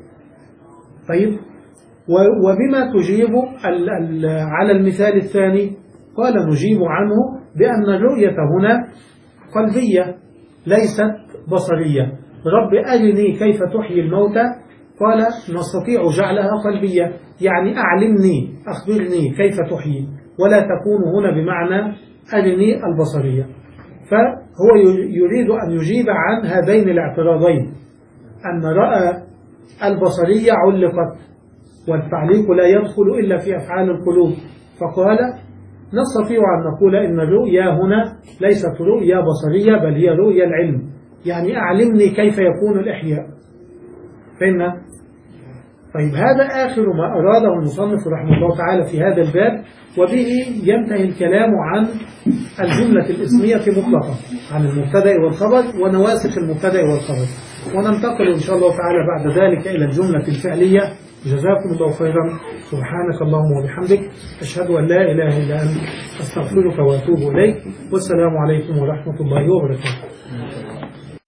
طيب، وبما تجيب على المثال الثاني؟ قال نجيب عنه بأن الرؤية هنا قلبية ليست بصرية. رب أرني كيف تحيي الموتى، قال نستطيع جعلها قلبية، يعني أعلمني أخبرني كيف تحيي، ولا تكون هنا بمعنى أرني البصرية. فهو يريد أن يجيب عن هذين الاعتراضين، أن رأى البصرية علقت، والتعليق لا يدخل إلا في أفعال القلوب، فقال نستطيع أن نقول إن الرؤيا هنا ليست رؤيا بصرية بل هي رؤيا العلم، يعني أعلمني كيف يكون الإحياء. فإن طيب هذا آخر ما أراده المصنف رحمه الله تعالى في هذا الباب، وبه ينتهي الكلام عن الجملة الاسمية مطلقا، عن المبتدأ والخبر ونواسخ المبتدأ والخبر، وننتقل إن شاء الله تعالى بعد ذلك إلى الجملة الفعلية. جزاكم الله خيرا، سبحانك اللهم وبحمدك، أشهد أن لا إله إلا أنت، أستغفرك وأتوب إليك، والسلام عليكم ورحمة الله وبركاته.